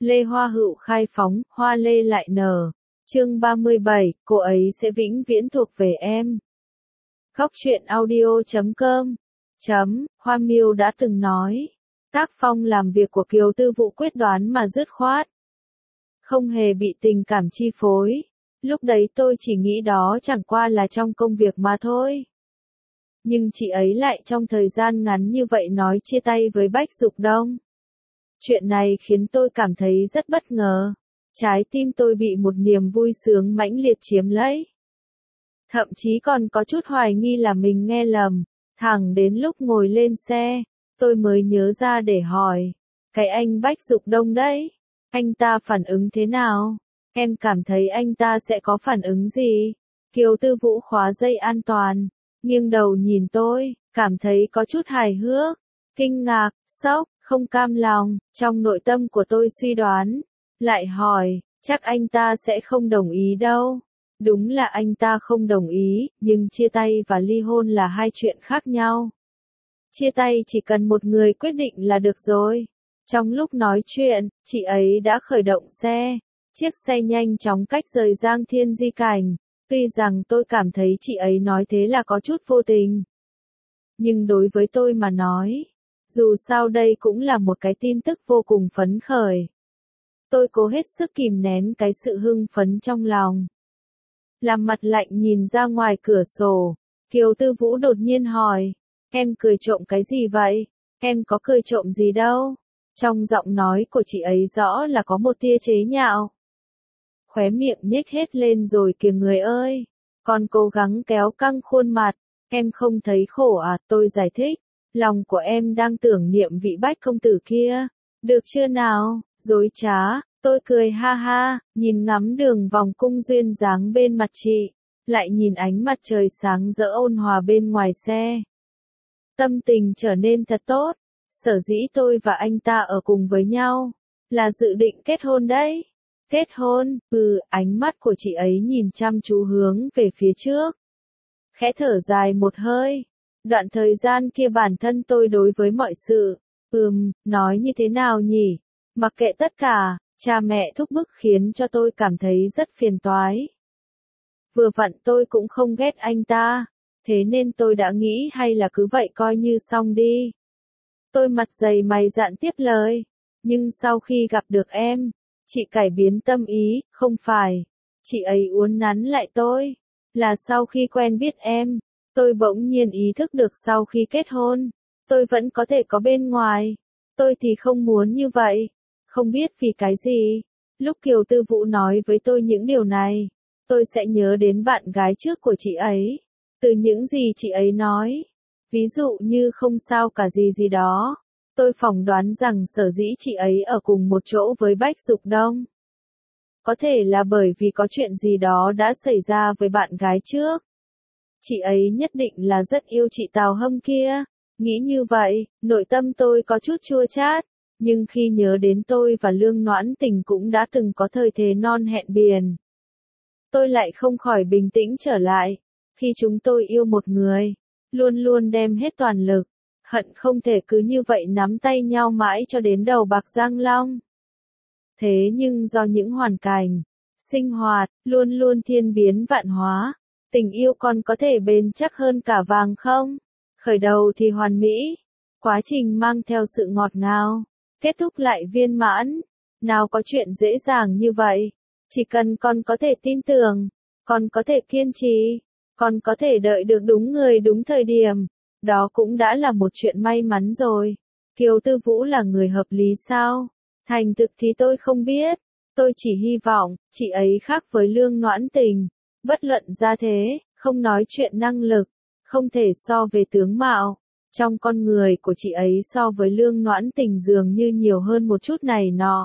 Lê Hoa Hựu khai phóng, hoa lê lại nở. Chương 37, cô ấy sẽ vĩnh viễn thuộc về em. Góc truyện audio.com. Hoa Miêu đã từng nói, tác phong làm việc của Kiều Tư Vũ quyết đoán mà dứt khoát. Không hề bị tình cảm chi phối. Lúc đấy tôi chỉ nghĩ đó chẳng qua là trong công việc mà thôi. Nhưng chị ấy lại trong thời gian ngắn như vậy nói chia tay với Bách Dục Đông. Chuyện này khiến tôi cảm thấy rất bất ngờ. Trái tim tôi bị một niềm vui sướng mãnh liệt chiếm lấy. Thậm chí còn có chút hoài nghi là mình nghe lầm. Thẳng đến lúc ngồi lên xe, tôi mới nhớ ra để hỏi. Cái anh Bách Dục Đông đấy, anh ta phản ứng thế nào? Em cảm thấy anh ta sẽ có phản ứng gì? Kiều Tư Vũ khóa dây an toàn, nghiêng đầu nhìn tôi, cảm thấy có chút hài hước, kinh ngạc, sốc, không cam lòng. Trong nội tâm của tôi suy đoán, lại hỏi, chắc anh ta sẽ không đồng ý đâu. Đúng là anh ta không đồng ý, nhưng chia tay và ly hôn là hai chuyện khác nhau. Chia tay chỉ cần một người quyết định là được rồi. Trong lúc nói chuyện, chị ấy đã khởi động xe. Chiếc xe nhanh chóng cách rời Giang Thiên Di Cảnh. Tuy rằng tôi cảm thấy chị ấy nói thế là có chút vô tình. Nhưng đối với tôi mà nói, dù sao đây cũng là một cái tin tức vô cùng phấn khởi. Tôi cố hết sức kìm nén cái sự hưng phấn trong lòng. Làm mặt lạnh nhìn ra ngoài cửa sổ, Kiều Tư Vũ đột nhiên hỏi, em cười trộm cái gì vậy? Em có cười trộm gì đâu? Trong giọng nói của chị ấy rõ là có một tia chế nhạo. Khóe miệng nhếch hết lên rồi kìa người ơi. Còn cố gắng kéo căng khuôn mặt. Em không thấy khổ à? Tôi giải thích. Lòng của em đang tưởng niệm vị Bách công tử kia. Được chưa nào? Dối trá. Tôi cười ha ha, nhìn ngắm đường vòng cung duyên dáng bên mặt chị. Lại nhìn ánh mặt trời sáng rỡ ôn hòa bên ngoài xe. Tâm tình trở nên thật tốt. Sở dĩ tôi và anh ta ở cùng với nhau, là dự định kết hôn đấy. Kết hôn, ánh mắt của chị ấy nhìn chăm chú hướng về phía trước. Khẽ thở dài một hơi. Đoạn thời gian kia bản thân tôi đối với mọi sự, nói như thế nào nhỉ? Mặc kệ tất cả, cha mẹ thúc bức khiến cho tôi cảm thấy rất phiền toái. Vừa vặn tôi cũng không ghét anh ta, thế nên tôi đã nghĩ hay là cứ vậy coi như xong đi. Tôi mặt dày mày dạn tiếp lời, nhưng sau khi gặp được em, chị cải biến tâm ý, không phải. Chị ấy uốn nắn lại tôi, là sau khi quen biết em, tôi bỗng nhiên ý thức được sau khi kết hôn, tôi vẫn có thể có bên ngoài. Tôi thì không muốn như vậy, không biết vì cái gì. Lúc Kiều Tư Vũ nói với tôi những điều này, tôi sẽ nhớ đến bạn gái trước của chị ấy. Từ những gì chị ấy nói, ví dụ như không sao cả gì gì đó, tôi phỏng đoán rằng sở dĩ chị ấy ở cùng một chỗ với Bách Dục Đông. Có thể là bởi vì có chuyện gì đó đã xảy ra với bạn gái trước. Chị ấy nhất định là rất yêu chị Tào Hâm kia. Nghĩ như vậy, nội tâm tôi có chút chua chát. Nhưng khi nhớ đến tôi và Lương Noãn Tình cũng đã từng có thời thề non hẹn biển, tôi lại không khỏi bình tĩnh trở lại. Khi chúng tôi yêu một người, luôn luôn đem hết toàn lực, hận không thể cứ như vậy nắm tay nhau mãi cho đến đầu bạc răng long. Thế nhưng do những hoàn cảnh, sinh hoạt, luôn luôn thiên biến vạn hóa, tình yêu còn có thể bền chắc hơn cả vàng không? Khởi đầu thì hoàn mỹ, quá trình mang theo sự ngọt ngào, kết thúc lại viên mãn. Nào có chuyện dễ dàng như vậy, chỉ cần con có thể tin tưởng, con có thể kiên trì, con có thể đợi được đúng người đúng thời điểm, đó cũng đã là một chuyện may mắn rồi. Kiều Tư Vũ là người hợp lý sao? Thành thực thì tôi không biết, tôi chỉ hy vọng, chị ấy khác với Lương Noãn Tình, bất luận ra thế, không nói chuyện năng lực, không thể so về tướng mạo. Trong con người của chị ấy so với Lương Noãn Tình dường như nhiều hơn một chút này nọ.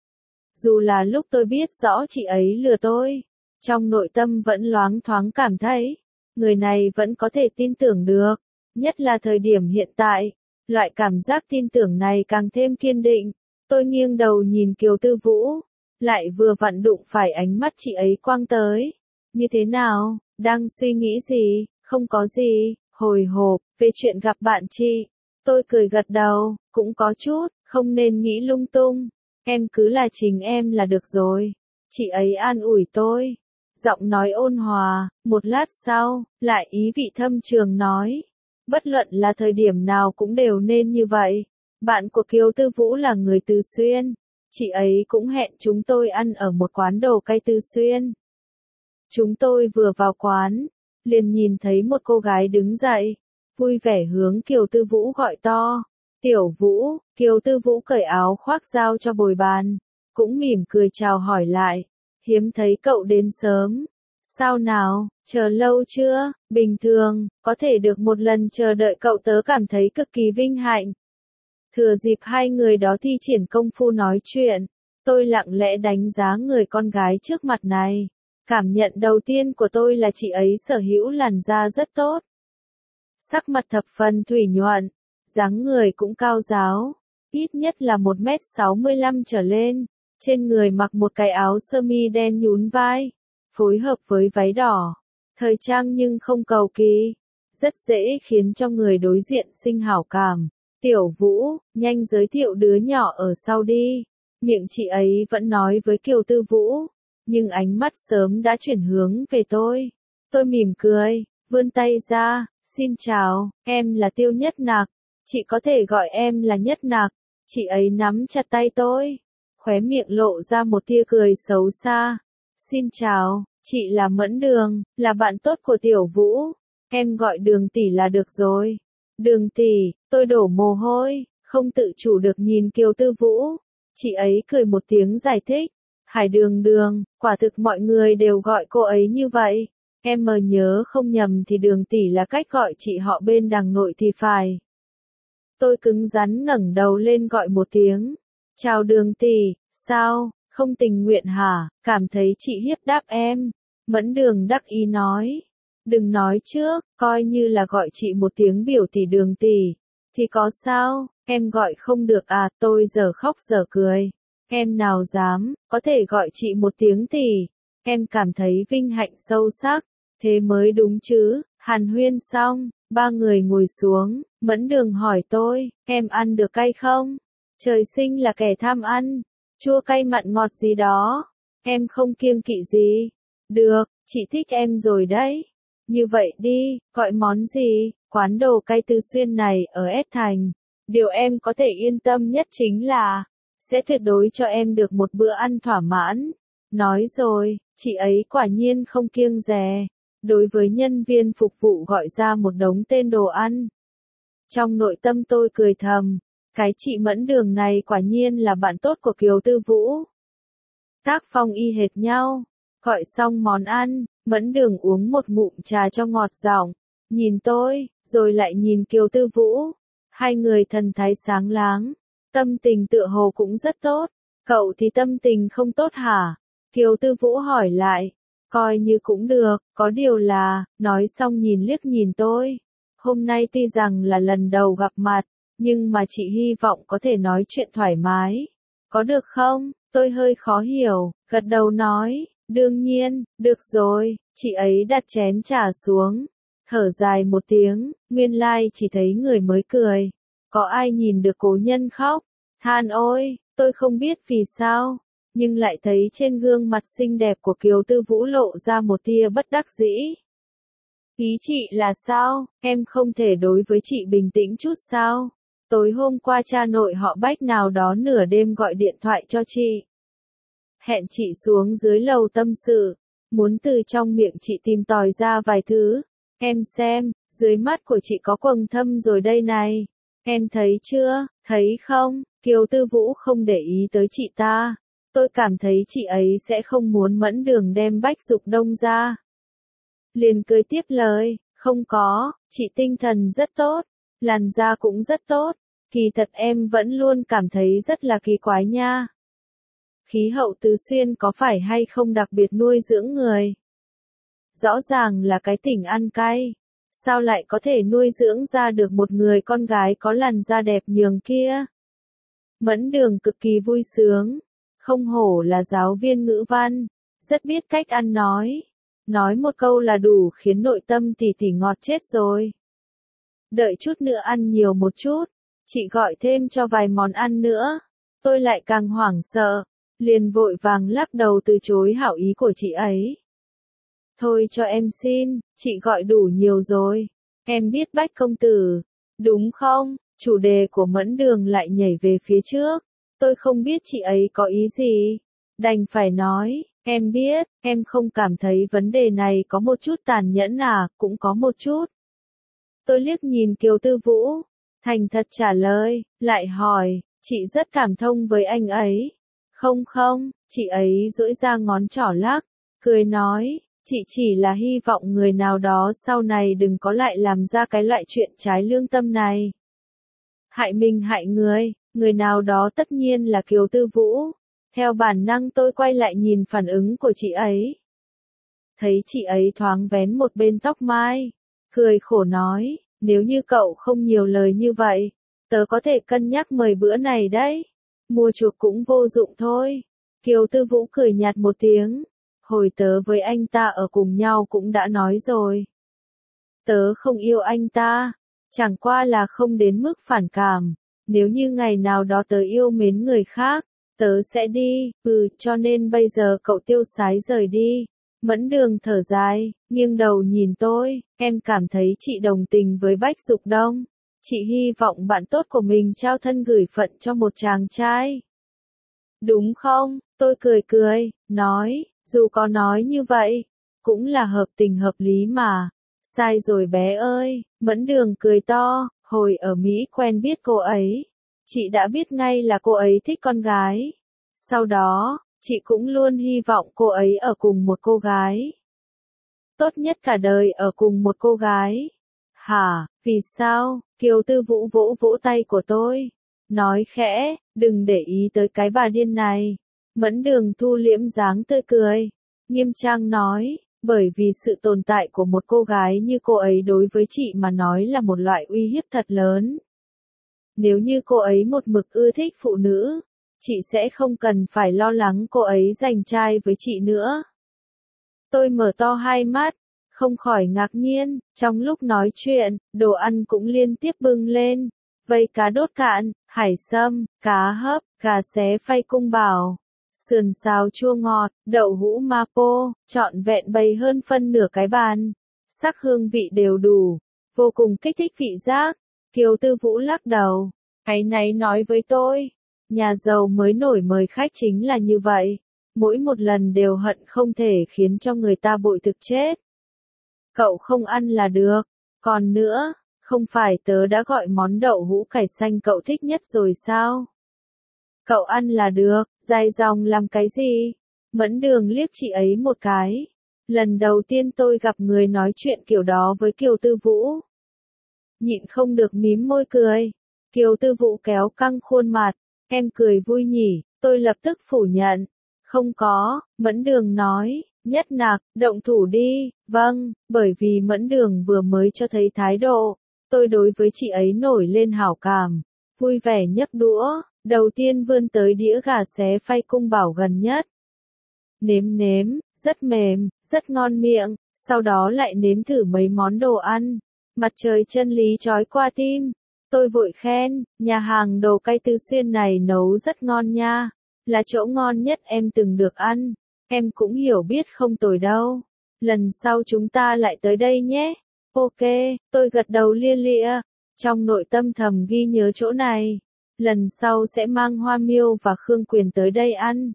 Dù là lúc tôi biết rõ chị ấy lừa tôi, trong nội tâm vẫn loáng thoáng cảm thấy, người này vẫn có thể tin tưởng được, nhất là thời điểm hiện tại, loại cảm giác tin tưởng này càng thêm kiên định. Tôi nghiêng đầu nhìn Kiều Tư Vũ, lại vừa vặn đụng phải ánh mắt chị ấy quang tới. Như thế nào, đang suy nghĩ gì? Không có gì, hồi hộp, về chuyện gặp bạn chị. Tôi cười gật đầu, cũng có chút, không nên nghĩ lung tung. em cứ là chính em là được rồi. Chị ấy an ủi tôi. Giọng nói ôn hòa, một lát sau, lại ý vị thâm trường nói. Bất luận là thời điểm nào cũng đều nên như vậy. Bạn của Kiều Tư Vũ là người Từ Xuyên. Chị ấy cũng hẹn chúng tôi ăn ở một quán đồ cay Từ Xuyên. Chúng tôi vừa vào quán, liền nhìn thấy một cô gái đứng dậy, vui vẻ hướng Kiều Tư Vũ gọi to. Tiểu Vũ, Kiều Tư Vũ cởi áo khoác giao cho bồi bàn, cũng mỉm cười chào hỏi lại. Hiếm thấy cậu đến sớm. Sao nào, chờ lâu chưa? Bình thường, có thể được một lần chờ đợi cậu tớ cảm thấy cực kỳ vinh hạnh. Thừa dịp hai người đó thi triển công phu nói chuyện, tôi lặng lẽ đánh giá người con gái trước mặt này. Cảm nhận đầu tiên của tôi là chị ấy sở hữu làn da rất tốt. Sắc mặt thập phần thủy nhuận, dáng người cũng cao ráo, ít nhất là 1m65 trở lên. Trên người mặc một cái áo sơ mi đen nhún vai, phối hợp với váy đỏ. Thời trang nhưng không cầu kỳ, rất dễ khiến cho người đối diện sinh hảo cảm. Tiểu Vũ, nhanh giới thiệu đứa nhỏ ở sau đi. Miệng chị ấy vẫn nói với Kiều Tư Vũ, nhưng ánh mắt sớm đã chuyển hướng về tôi. Tôi mỉm cười, vươn tay ra, xin chào, em là Tiêu Nhất Nạc, chị có thể gọi em là Nhất Nạc. Chị ấy nắm chặt tay tôi, khóe miệng lộ ra một tia cười xấu xa. Xin chào, chị là Mẫn Đường, là bạn tốt của Tiểu Vũ. Em gọi Đường tỷ là được rồi. Đường tỷ, tôi đổ mồ hôi, không tự chủ được nhìn Kiều Tư Vũ. Chị ấy cười một tiếng giải thích. Hải Đường Đường, quả thực mọi người đều gọi cô ấy như vậy. Em mờ nhớ không nhầm thì Đường tỷ là cách gọi chị họ bên đằng nội thì phải. Tôi cứng rắn ngẩng đầu lên gọi một tiếng. Chào Đường tỷ, sao, không tình nguyện hả, cảm thấy chị hiếp đáp em. Mẫn Đường đắc ý nói. Đừng nói trước, coi như là gọi chị một tiếng biểu tỷ Đường tỷ. Thì có sao, em gọi không được à, tôi giờ khóc giờ cười. Em nào dám, có thể gọi chị một tiếng tỷ. Em cảm thấy vinh hạnh sâu sắc, thế mới đúng chứ. Hàn huyên xong, ba người ngồi xuống, Mẫn Đường hỏi tôi, em ăn được cay không? Trời sinh là kẻ tham ăn, chua cay mặn ngọt gì đó, em không kiêng kỵ gì. Được, chị thích em rồi đấy. Như vậy đi, gọi món gì? Quán đồ cay Từ Xuyên này ở S Thành. Điều em có thể yên tâm nhất chính là sẽ tuyệt đối cho em được một bữa ăn thỏa mãn. Nói rồi, chị ấy quả nhiên không kiêng dè. Đối với nhân viên phục vụ gọi ra một đống tên đồ ăn. Trong nội tâm tôi cười thầm, cái chị Mẫn Đường này quả nhiên là bạn tốt của Kiều Tư Vũ. Tác phong y hệt nhau. Gọi xong món ăn, Mẫn Đường uống một ngụm trà cho ngọt giọng, nhìn tôi, rồi lại nhìn Kiều Tư Vũ. Hai người thần thái sáng láng, tâm tình tựa hồ cũng rất tốt. Cậu thì tâm tình không tốt hả? Kiều Tư Vũ hỏi lại. Coi như cũng được, có điều là, nói xong nhìn liếc nhìn tôi. Hôm nay tuy rằng là lần đầu gặp mặt, nhưng mà chị hy vọng có thể nói chuyện thoải mái. Có được không? Tôi hơi khó hiểu, gật đầu nói, đương nhiên, được rồi. Chị ấy đặt chén trà xuống, thở dài một tiếng, nguyên lai chỉ thấy người mới cười. Có ai nhìn được cố nhân khóc? Than ôi, tôi không biết vì sao, nhưng lại thấy trên gương mặt xinh đẹp của Kiều Tư Vũ lộ ra một tia bất đắc dĩ. Ý chị là sao, em không thể đối với chị bình tĩnh chút sao? Tối hôm qua cha nội họ Bách nào đó nửa đêm gọi điện thoại cho chị. Hẹn chị xuống dưới lầu tâm sự, muốn từ trong miệng chị tìm tòi ra vài thứ. Em xem, dưới mắt của chị có quầng thâm rồi đây này. Em thấy chưa, thấy không? Kiều Tư Vũ không để ý tới chị ta. Tôi cảm thấy chị ấy sẽ không muốn Mẫn Đường đem Bách Dục Đông ra. Liền cười tiếp lời, không có, chị tinh thần rất tốt, làn da cũng rất tốt, kỳ thật em vẫn luôn cảm thấy rất là kỳ quái nha. Khí hậu Từ Xuyên có phải hay không đặc biệt nuôi dưỡng người? Rõ ràng là cái tỉnh ăn cay, sao lại có thể nuôi dưỡng ra được một người con gái có làn da đẹp nhường kia? Mẫn Đường cực kỳ vui sướng, không hổ là giáo viên ngữ văn, rất biết cách ăn nói một câu là đủ khiến nội tâm tỉ tỉ ngọt chết rồi. Đợi chút nữa ăn nhiều một chút, chị gọi thêm cho vài món ăn nữa. Tôi lại càng hoảng sợ, liền vội vàng lắc đầu từ chối hảo ý của chị ấy. Thôi cho em xin, chị gọi đủ nhiều rồi. Em biết Bách công tử, đúng không? Chủ đề của Mẫn Đường lại nhảy về phía trước. Tôi không biết chị ấy có ý gì. Đành phải nói, em biết, em không cảm thấy vấn đề này có một chút tàn nhẫn à, cũng có một chút. Tôi liếc nhìn Kiều Tư Vũ, thành thật trả lời, lại hỏi, chị rất cảm thông với anh ấy. Không không, chị ấy duỗi ra ngón trỏ lắc, cười nói, chị chỉ là hy vọng người nào đó sau này đừng có lại làm ra cái loại chuyện trái lương tâm này. Hại mình hại người nào đó tất nhiên là Kiều Tư Vũ. Theo bản năng tôi quay lại nhìn phản ứng của chị ấy. Thấy chị ấy thoáng vén một bên tóc mai, cười khổ nói, nếu như cậu không nhiều lời như vậy, tớ có thể cân nhắc mời bữa này đấy. Mua chuộc cũng vô dụng thôi. Kiều Tư Vũ cười nhạt một tiếng. Hồi tớ với anh ta ở cùng nhau cũng đã nói rồi. Tớ không yêu anh ta, chẳng qua là không đến mức phản cảm. Nếu như ngày nào đó tớ yêu mến người khác, tớ sẽ đi, cho nên bây giờ cậu tiêu sái rời đi. Mẫn Đường thở dài, nghiêng đầu nhìn tôi, em cảm thấy chị đồng tình với Bách Dục Đông. Chị hy vọng bạn tốt của mình trao thân gửi phận cho một chàng trai. Đúng không? Tôi cười, nói, dù có nói như vậy, cũng là hợp tình hợp lý mà. Sai rồi bé ơi, Mẫn Đường cười to, hồi ở Mỹ quen biết cô ấy. Chị đã biết ngay là cô ấy thích con gái. Sau đó, chị cũng luôn hy vọng cô ấy ở cùng một cô gái. Tốt nhất cả đời ở cùng một cô gái. Hả, vì sao? Kiều Tư Vũ vỗ vỗ tay của tôi. Nói khẽ, đừng để ý tới cái bà điên này. Mẫn Đường thu liễm dáng tươi cười. Nghiêm trang nói, bởi vì sự tồn tại của một cô gái như cô ấy đối với chị mà nói là một loại uy hiếp thật lớn. Nếu như cô ấy một mực ưa thích phụ nữ, chị sẽ không cần phải lo lắng cô ấy giành trai với chị nữa. Tôi mở to hai mắt, không khỏi ngạc nhiên, trong lúc nói chuyện, đồ ăn cũng liên tiếp bưng lên. Vây cá đốt cạn, hải sâm, cá hấp, gà xé phay cung bảo, sườn xào chua ngọt, đậu hũ mapo, trọn vẹn bày hơn phân nửa cái bàn. Sắc hương vị đều đủ, vô cùng kích thích vị giác. Kiều Tư Vũ lắc đầu, áy náy nói với tôi, nhà giàu mới nổi mời khách chính là như vậy. Mỗi một lần đều hận không thể khiến cho người ta bội thực chết. Cậu không ăn là được. Còn nữa, không phải tớ đã gọi món đậu hũ cải xanh cậu thích nhất rồi sao? Cậu ăn là được, dài dòng làm cái gì? Mẫn Đường liếc chị ấy một cái. Lần đầu tiên tôi gặp người nói chuyện kiểu đó với Kiều Tư Vũ. Nhịn không được mím môi cười. Kiều Tư Vũ kéo căng khuôn mặt. Em cười vui nhỉ, tôi lập tức phủ nhận. Không có, Mẫn Đường nói, nhất nạc, động thủ đi, vâng, bởi vì Mẫn Đường vừa mới cho thấy thái độ, tôi đối với chị ấy nổi lên hảo cảm, vui vẻ nhấc đũa, đầu tiên vươn tới đĩa gà xé phay cung bảo gần nhất. Nếm nếm, rất mềm, rất ngon miệng, sau đó lại nếm thử mấy món đồ ăn, mặt trời chân lý chói qua tim. Tôi vội khen, nhà hàng đồ cay Tư Xuyên này nấu rất ngon nha. Là chỗ ngon nhất em từng được ăn. Em cũng hiểu biết không tồi đâu. Lần sau chúng ta lại tới đây nhé. Ok, tôi gật đầu lia lịa. Trong nội tâm thầm ghi nhớ chỗ này. Lần sau sẽ mang Hoa Miêu và Khương Quyền tới đây ăn.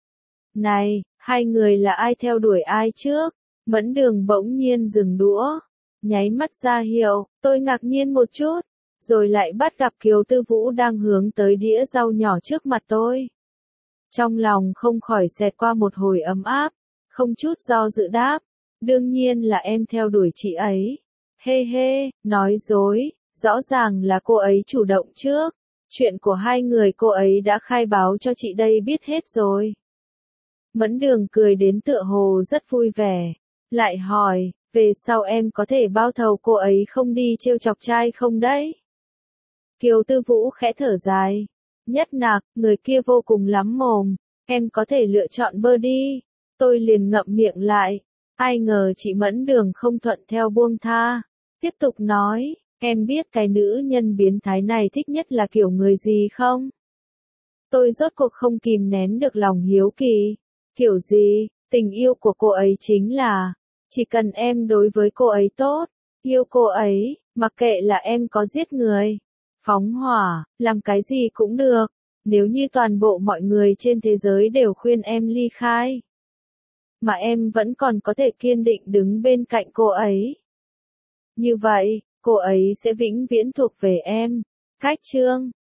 Này, hai người là ai theo đuổi ai trước? Mẫn Đường bỗng nhiên dừng đũa. Nháy mắt ra hiệu, tôi ngạc nhiên một chút. Rồi lại bắt gặp Kiều Tư Vũ đang hướng tới đĩa rau nhỏ trước mặt tôi. Trong lòng không khỏi xẹt qua một hồi ấm áp, không chút do dự đáp, đương nhiên là em theo đuổi chị ấy. Hê hê, nói dối, rõ ràng là cô ấy chủ động trước, chuyện của hai người cô ấy đã khai báo cho chị đây biết hết rồi. Mẫn Đường cười đến tựa hồ rất vui vẻ, lại hỏi, về sau em có thể bao thầu cô ấy không đi trêu chọc trai không đấy? Kiều Tư Vũ khẽ thở dài. Nhất nạc, người kia vô cùng lắm mồm, em có thể lựa chọn bơ đi. Tôi liền ngậm miệng lại, ai ngờ chị Mẫn Đường không thuận theo buông tha. Tiếp tục nói, em biết cái nữ nhân biến thái này thích nhất là kiểu người gì không? Tôi rốt cuộc không kìm nén được lòng hiếu kỳ. Kiểu gì, tình yêu của cô ấy chính là, chỉ cần em đối với cô ấy tốt, yêu cô ấy, mặc kệ là em có giết người, phóng hỏa, làm cái gì cũng được. Nếu như toàn bộ mọi người trên thế giới đều khuyên em ly khai, mà em vẫn còn có thể kiên định đứng bên cạnh cô ấy, như vậy, cô ấy sẽ vĩnh viễn thuộc về em. Khách chương